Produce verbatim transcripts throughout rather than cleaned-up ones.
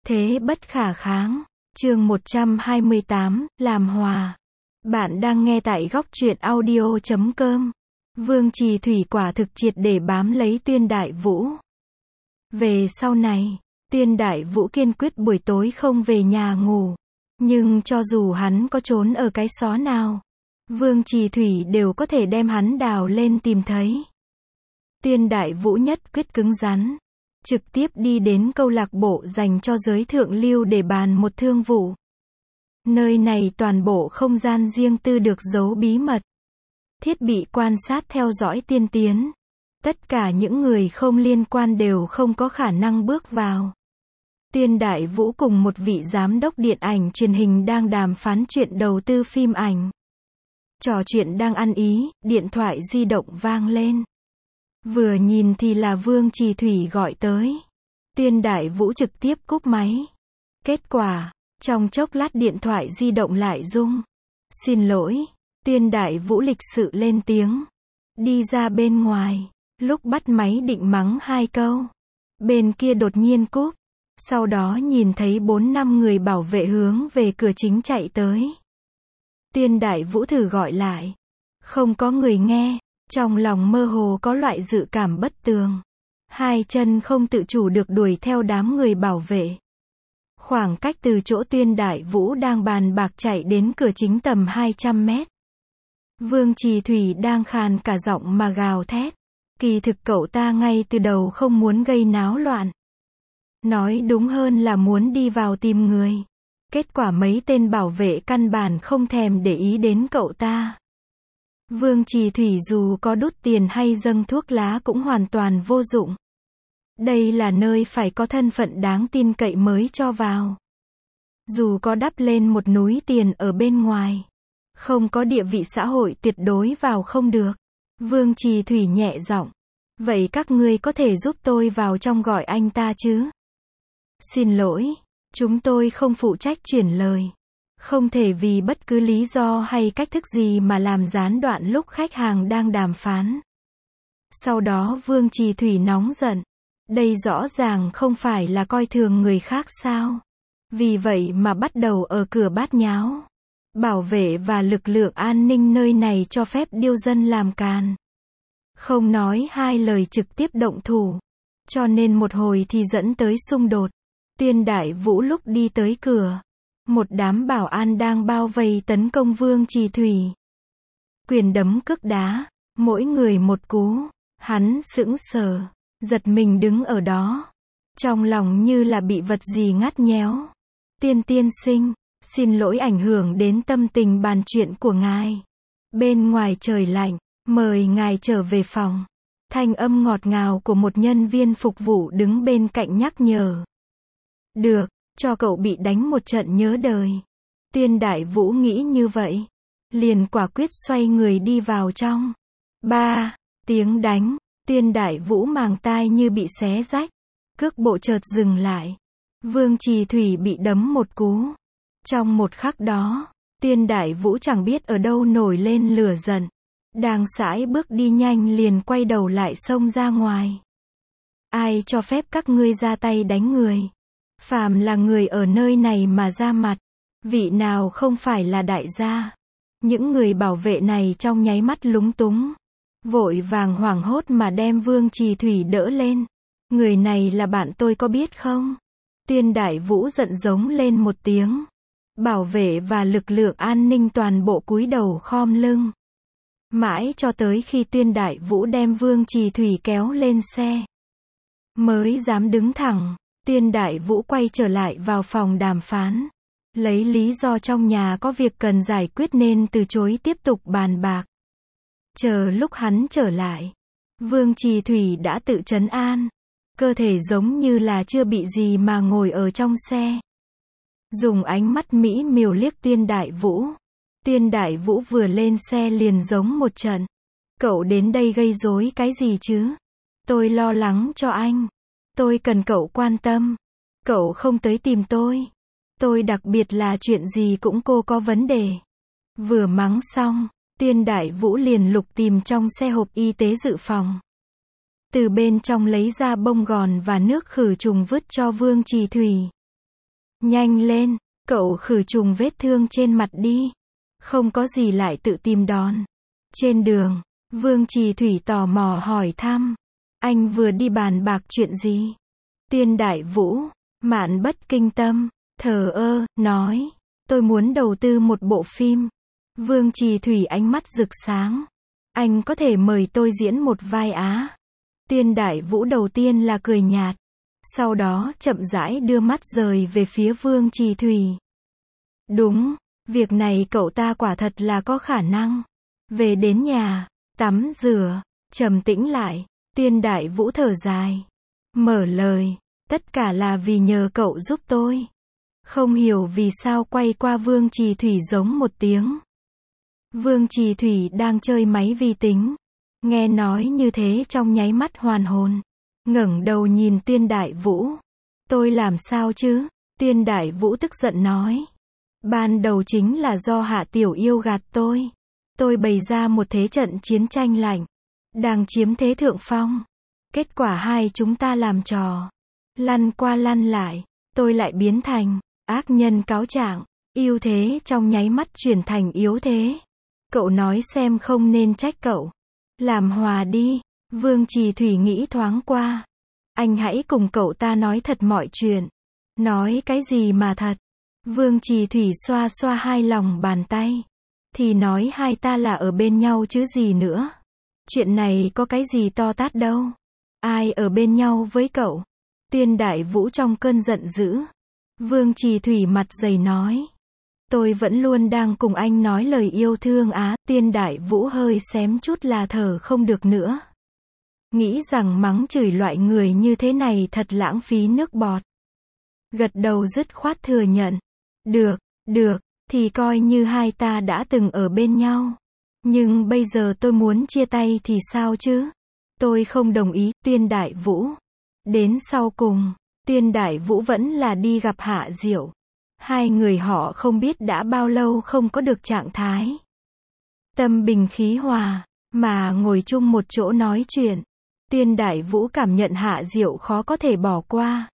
Thế bất khả kháng. Chương một trăm hai mươi tám, làm hòa. Bạn đang nghe tại góc truyện audio chấm com. Vương Trì Thủy quả thực triệt để bám lấy Tuyên Đại Vũ. Về sau này, Tuyên Đại Vũ kiên quyết buổi tối không về nhà ngủ. Nhưng cho dù hắn có trốn ở cái xó nào, Vương Trì Thủy đều có thể đem hắn đào lên tìm thấy. Tuyên Đại Vũ nhất quyết cứng rắn, trực tiếp đi đến câu lạc bộ dành cho giới thượng lưu để bàn một thương vụ. Nơi này toàn bộ không gian riêng tư được giấu bí mật. Thiết bị quan sát theo dõi tiên tiến. Tất cả những người không liên quan đều không có khả năng bước vào. Tuyên Đại Vũ cùng một vị giám đốc điện ảnh truyền hình đang đàm phán chuyện đầu tư phim ảnh. Trò chuyện đang ăn ý, điện thoại di động vang lên. Vừa nhìn thì là Vương Trì Thủy gọi tới. Tuyên Đại Vũ trực tiếp cúp máy. Kết quả, trong chốc lát điện thoại di động lại rung. Xin lỗi, Tuyên Đại Vũ lịch sự lên tiếng. Đi ra bên ngoài, lúc bắt máy định mắng hai câu. Bên kia đột nhiên cúp. Sau đó nhìn thấy bốn năm người bảo vệ hướng về cửa chính chạy tới. Tuyên Đại Vũ thử gọi lại. Không có người nghe. Trong lòng mơ hồ có loại dự cảm bất tường. Hai chân không tự chủ được đuổi theo đám người bảo vệ. Khoảng cách từ chỗ Tuyên Đại Vũ đang bàn bạc chạy đến cửa chính tầm hai trăm mét. Vương Trì Thủy đang khàn cả giọng mà gào thét. Kỳ thực cậu ta ngay từ đầu không muốn gây náo loạn. Nói đúng hơn là muốn đi vào tìm người. Kết quả mấy tên bảo vệ căn bản không thèm để ý đến cậu ta. Vương Trì Thủy dù có đút tiền hay dâng thuốc lá cũng hoàn toàn vô dụng. Đây là nơi phải có thân phận đáng tin cậy mới cho vào. Dù có đắp lên một núi tiền ở bên ngoài, không có địa vị xã hội tuyệt đối vào không được. Vương Trì Thủy nhẹ giọng. Vậy các ngươi có thể giúp tôi vào trong gọi anh ta chứ? Xin lỗi, chúng tôi không phụ trách chuyển lời. Không thể vì bất cứ lý do hay cách thức gì mà làm gián đoạn lúc khách hàng đang đàm phán. Sau đó Vương Trì Thủy nóng giận. Đây rõ ràng không phải là coi thường người khác sao? Vì vậy mà bắt đầu ở cửa bát nháo. Bảo vệ và lực lượng an ninh nơi này cho phép điêu dân làm càn. Không nói hai lời trực tiếp động thủ. Cho nên một hồi thì dẫn tới xung đột. Tuyên Đại Vũ lúc đi tới cửa, một đám bảo an đang bao vây tấn công Vương Trì Thủy. Quyền đấm cước đá, mỗi người một cú. Hắn sững sờ, giật mình đứng ở đó. Trong lòng như là bị vật gì ngắt nhéo. Tuyên tiên sinh, xin lỗi ảnh hưởng đến tâm tình bàn chuyện của ngài. Bên ngoài trời lạnh, mời ngài trở về phòng. Thanh âm ngọt ngào của một nhân viên phục vụ đứng bên cạnh nhắc nhở. Được, cho cậu bị đánh một trận nhớ đời. Tuyên Đại Vũ nghĩ như vậy. Liền quả quyết xoay người đi vào trong. Ba, tiếng đánh. Tuyên Đại Vũ màng tai như bị xé rách. Cước bộ chợt dừng lại. Vương Trì Thủy bị đấm một cú. Trong một khắc đó, Tuyên Đại Vũ chẳng biết ở đâu nổi lên lửa giận. Đang sải bước đi nhanh liền quay đầu lại xông ra ngoài. Ai cho phép các ngươi ra tay đánh người? Phàm là người ở nơi này mà ra mặt, vị nào không phải là đại gia? Những người bảo vệ này trong nháy mắt lúng túng, vội vàng hoảng hốt mà đem Vương Trì Thủy đỡ lên. Người này là bạn tôi có biết không? Tuyên Đại Vũ giận giống lên một tiếng. Bảo vệ và lực lượng an ninh toàn bộ cúi đầu khom lưng. Mãi cho tới khi Tuyên Đại Vũ đem Vương Trì Thủy kéo lên xe, mới dám đứng thẳng. Tuyên Đại Vũ quay trở lại vào phòng đàm phán. Lấy lý do trong nhà có việc cần giải quyết nên từ chối tiếp tục bàn bạc. Chờ lúc hắn trở lại, Vương Trì Thủy đã tự trấn an. Cơ thể giống như là chưa bị gì mà ngồi ở trong xe. Dùng ánh mắt mỹ miều liếc Tuyên Đại Vũ. Tuyên Đại Vũ vừa lên xe liền giống một trận. Cậu đến đây gây rối cái gì chứ? Tôi lo lắng cho anh. Tôi cần cậu quan tâm. Cậu không tới tìm tôi. Tôi đặc biệt là chuyện gì cũng cô có vấn đề. Vừa mắng xong, Tuyên Đại Vũ liền lục tìm trong xe hộp y tế dự phòng. Từ bên trong lấy ra bông gòn và nước khử trùng vứt cho Vương Trì Thủy. Nhanh lên, cậu khử trùng vết thương trên mặt đi. Không có gì lại tự tìm đòn. Trên đường, Vương Trì Thủy tò mò hỏi thăm. Anh vừa đi bàn bạc chuyện gì? Tuyên Đại Vũ, Mạn Bất Kinh Tâm, thờ ơ, nói. Tôi muốn đầu tư một bộ phim. Vương Trì Thủy ánh mắt rực sáng. Anh có thể mời tôi diễn một vai Á. Tuyên Đại Vũ đầu tiên là cười nhạt. Sau đó chậm rãi đưa mắt rời về phía Vương Trì Thủy. Đúng, việc này cậu ta quả thật là có khả năng. Về đến nhà, tắm rửa, trầm tĩnh lại, Tuyên Đại Vũ thở dài. Mở lời, tất cả là vì nhờ cậu giúp tôi. Không hiểu vì sao quay qua Vương Trì Thủy giống một tiếng. Vương Trì Thủy đang chơi máy vi tính. Nghe nói như thế trong nháy mắt hoàn hồn. Ngẩng đầu nhìn Tuyên Đại Vũ. Tôi làm sao chứ? Tuyên Đại Vũ tức giận nói. Ban đầu chính là do Hạ Tiểu Yêu gạt tôi. Tôi bày ra một thế trận chiến tranh lạnh. Đang chiếm thế thượng phong. Kết quả hai chúng ta làm trò. Lăn qua lăn lại. Tôi lại biến thành ác nhân cáo trạng. Ưu thế trong nháy mắt chuyển thành yếu thế. Cậu nói xem không nên trách cậu. Làm hòa đi. Vương Trì Thủy nghĩ thoáng qua. Anh hãy cùng cậu ta nói thật mọi chuyện. Nói cái gì mà thật? Vương Trì Thủy xoa xoa hai lòng bàn tay. Thì nói hai ta là ở bên nhau chứ gì nữa. Chuyện này có cái gì to tát đâu. Ai ở bên nhau với cậu? Tuyên Đại Vũ trong cơn giận dữ. Vương Trì Thủy mặt dày nói. Tôi vẫn luôn đang cùng anh nói lời yêu thương á. Tuyên Đại Vũ hơi xém chút là thở không được nữa. Nghĩ rằng mắng chửi loại người như thế này thật lãng phí nước bọt. Gật đầu dứt khoát thừa nhận. Được, được, thì coi như hai ta đã từng ở bên nhau. Nhưng bây giờ tôi muốn chia tay thì sao chứ? Tôi không đồng ý. Tuyên Đại Vũ. Đến sau cùng, Tuyên Đại Vũ vẫn là đi gặp Hạ Diệu. Hai người họ không biết đã bao lâu không có được trạng thái tâm bình khí hòa, mà ngồi chung một chỗ nói chuyện. Tuyên Đại Vũ cảm nhận Hạ Diệu khó có thể bỏ qua.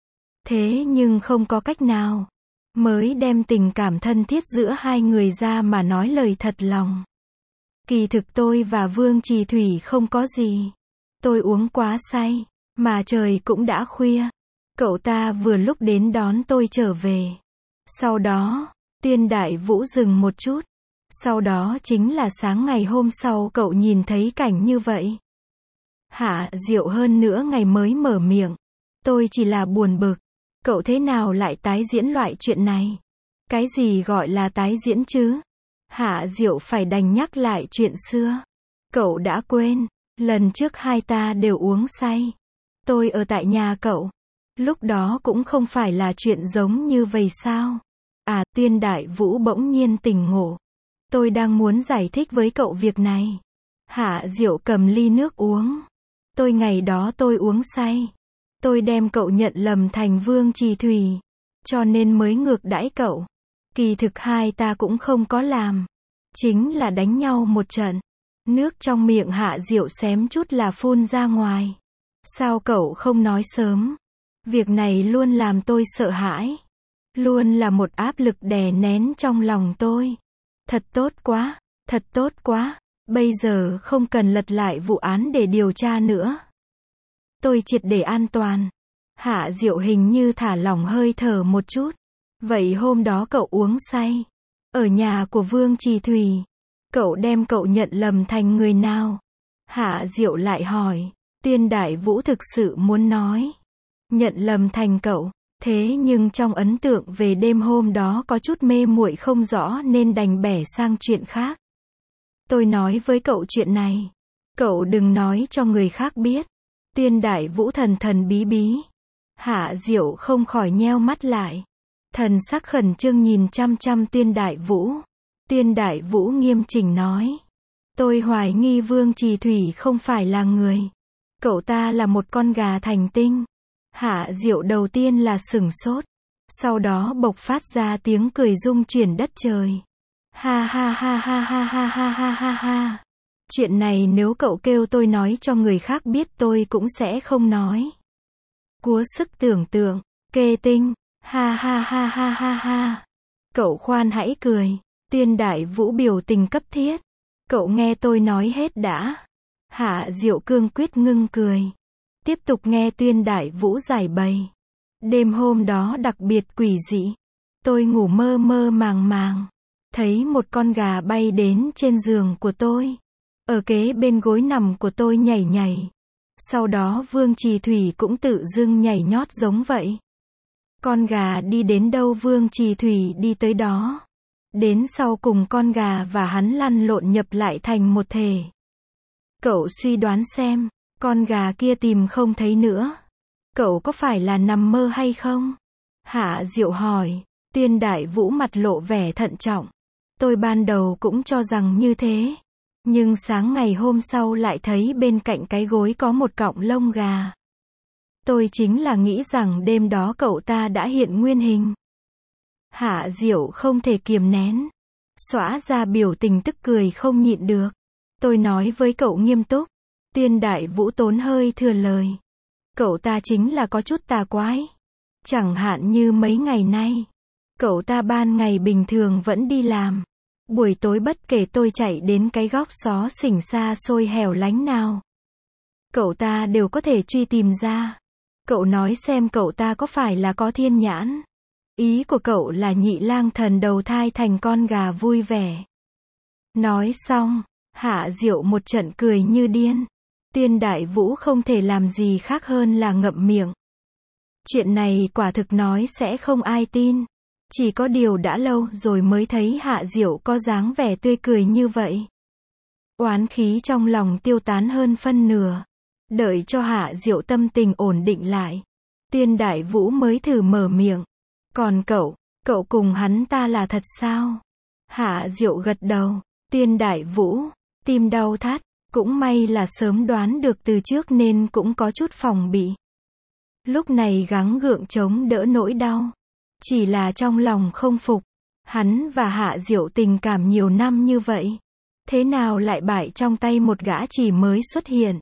Thế nhưng không có cách nào. Mới đem tình cảm thân thiết giữa hai người ra mà nói lời thật lòng. Kỳ thực tôi và Vương Trì Thủy không có gì. Tôi uống quá say, mà trời cũng đã khuya. Cậu ta vừa lúc đến đón tôi trở về. Sau đó, Tuyên Đại Vũ dừng một chút. Sau đó chính là sáng ngày hôm sau cậu nhìn thấy cảnh như vậy. Hạ Diệu hơn nữa ngày mới mở miệng. Tôi chỉ là buồn bực. Cậu thế nào lại tái diễn loại chuyện này? Cái gì gọi là tái diễn chứ? Hạ Diệu phải đành nhắc lại chuyện xưa. Cậu đã quên, lần trước hai ta đều uống say. Tôi ở tại nhà cậu. Lúc đó cũng không phải là chuyện giống như vậy sao? À, Tuyên Đại Vũ bỗng nhiên tỉnh ngộ. Tôi đang muốn giải thích với cậu việc này. Hạ Diệu cầm ly nước uống. Tôi ngày đó tôi uống say. Tôi đem cậu nhận lầm thành Vương Trì Thủy. Cho nên mới ngược đãi cậu. Kỳ thực hai ta cũng không có làm. Chính là đánh nhau một trận. Nước trong miệng Hạ Diệu xém chút là phun ra ngoài. Sao cậu không nói sớm? Việc này luôn làm tôi sợ hãi. Luôn là một áp lực đè nén trong lòng tôi. Thật tốt quá, thật tốt quá. Bây giờ không cần lật lại vụ án để điều tra nữa. Tôi triệt để an toàn. Hạ Diệu hình như thả lỏng hơi thở một chút. Vậy hôm đó cậu uống say. Ở nhà của Vương Trì Thủy. Cậu đem cậu nhận lầm thành người nào? Hạ Diệu lại hỏi. Tuyên Đại Vũ thực sự muốn nói. Nhận lầm thành cậu. Thế nhưng trong ấn tượng về đêm hôm đó có chút mê muội không rõ nên đành bẻ sang chuyện khác. Tôi nói với cậu chuyện này. Cậu đừng nói cho người khác biết. Tuyên Đại Vũ thần thần bí bí. Hạ Diệu không khỏi nheo mắt lại. Thần sắc khẩn trương nhìn chăm chăm Tuyên Đại Vũ. Tuyên Đại Vũ nghiêm chỉnh nói. Tôi hoài nghi Vương Trì Thủy không phải là người. Cậu ta là một con gà thành tinh. Hạ Diệu đầu tiên là sửng sốt. Sau đó bộc phát ra tiếng cười rung chuyển đất trời. Ha ha ha ha ha ha ha ha ha ha. Chuyện này nếu cậu kêu tôi nói cho người khác biết tôi cũng sẽ không nói. Cúa sức tưởng tượng, kê tinh, Ha ha ha ha ha ha. Cậu khoan hãy cười. Tuyên Đại Vũ biểu tình cấp thiết. Cậu nghe tôi nói hết đã. Hạ Diệu cương quyết ngưng cười. Tiếp tục nghe Tuyên Đại Vũ giải bày. Đêm hôm đó đặc biệt quỷ dị. Tôi ngủ mơ mơ màng màng. Thấy một con gà bay đến trên giường của tôi. Ở kế bên gối nằm của tôi nhảy nhảy. Sau đó Vương Trì Thủy cũng tự dưng nhảy nhót giống vậy. Con gà đi đến đâu Vương Trì Thủy đi tới đó. Đến sau cùng con gà và hắn lăn lộn nhập lại thành một thể. Cậu suy đoán xem, con gà kia tìm không thấy nữa. Cậu có phải là nằm mơ hay không? Hạ Diệu hỏi. Tuyên Đại Vũ mặt lộ vẻ thận trọng. Tôi ban đầu cũng cho rằng như thế. Nhưng sáng ngày hôm sau lại thấy bên cạnh cái gối có một cọng lông gà. Tôi chính là nghĩ rằng đêm đó cậu ta đã hiện nguyên hình. Hạ Diệu không thể kiềm nén. Xõa ra biểu tình tức cười không nhịn được. Tôi nói với cậu nghiêm túc. Tuyên Đại Vũ tốn hơi thừa lời. Cậu ta chính là có chút tà quái. Chẳng hạn như mấy ngày nay. Cậu ta ban ngày bình thường vẫn đi làm. Buổi tối bất kể tôi chạy đến cái góc xó xỉnh xa xôi hẻo lánh nào. Cậu ta đều có thể truy tìm ra. Cậu nói xem cậu ta có phải là có thiên nhãn. Ý của cậu là nhị lang thần đầu thai thành con gà vui vẻ. Nói xong, Hạ Diệu một trận cười như điên. Tuyên Đại Vũ không thể làm gì khác hơn là ngậm miệng. Chuyện này quả thực nói sẽ không ai tin. Chỉ có điều đã lâu rồi mới thấy Hạ Diệu có dáng vẻ tươi cười như vậy. Oán khí trong lòng tiêu tán hơn phân nửa. Đợi cho Hạ Diệu tâm tình ổn định lại. Tuyên Đại Vũ mới thử mở miệng. Còn cậu, cậu cùng hắn ta là thật sao? Hạ Diệu gật đầu. Tuyên Đại Vũ, tim đau thắt. Cũng may là sớm đoán được từ trước nên cũng có chút phòng bị. Lúc này gắng gượng chống đỡ nỗi đau. Chỉ là trong lòng không phục. Hắn và Hạ Diệu tình cảm nhiều năm như vậy. Thế nào lại bại trong tay một gã chỉ mới xuất hiện.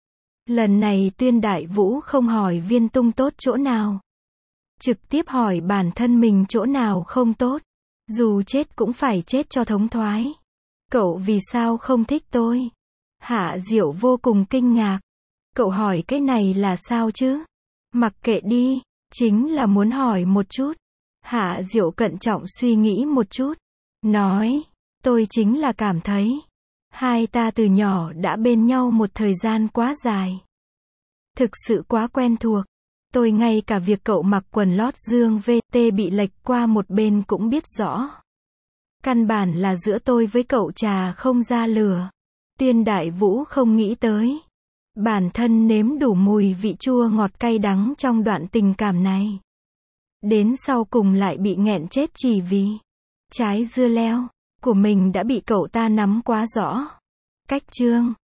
Lần này Tuyên Đại Vũ không hỏi Viên Tung tốt chỗ nào. Trực tiếp hỏi bản thân mình chỗ nào không tốt. Dù chết cũng phải chết cho thống thoái. Cậu vì sao không thích tôi? Hạ Diệu vô cùng kinh ngạc. Cậu hỏi cái này là sao chứ? Mặc kệ đi, chính là muốn hỏi một chút. Hạ Diệu cẩn trọng suy nghĩ một chút. Nói, tôi chính là cảm thấy. Hai ta từ nhỏ đã bên nhau một thời gian quá dài. Thực sự quá quen thuộc. Tôi ngay cả việc cậu mặc quần lót dương vê tê bị lệch qua một bên cũng biết rõ. Căn bản là giữa tôi với cậu trà không ra lửa. Tuyên Đại Vũ không nghĩ tới. Bản thân nếm đủ mùi vị chua ngọt cay đắng trong đoạn tình cảm này. Đến sau cùng lại bị nghẹn chết chỉ vì trái dưa leo của mình đã bị cậu ta nắm quá rõ. Cách chương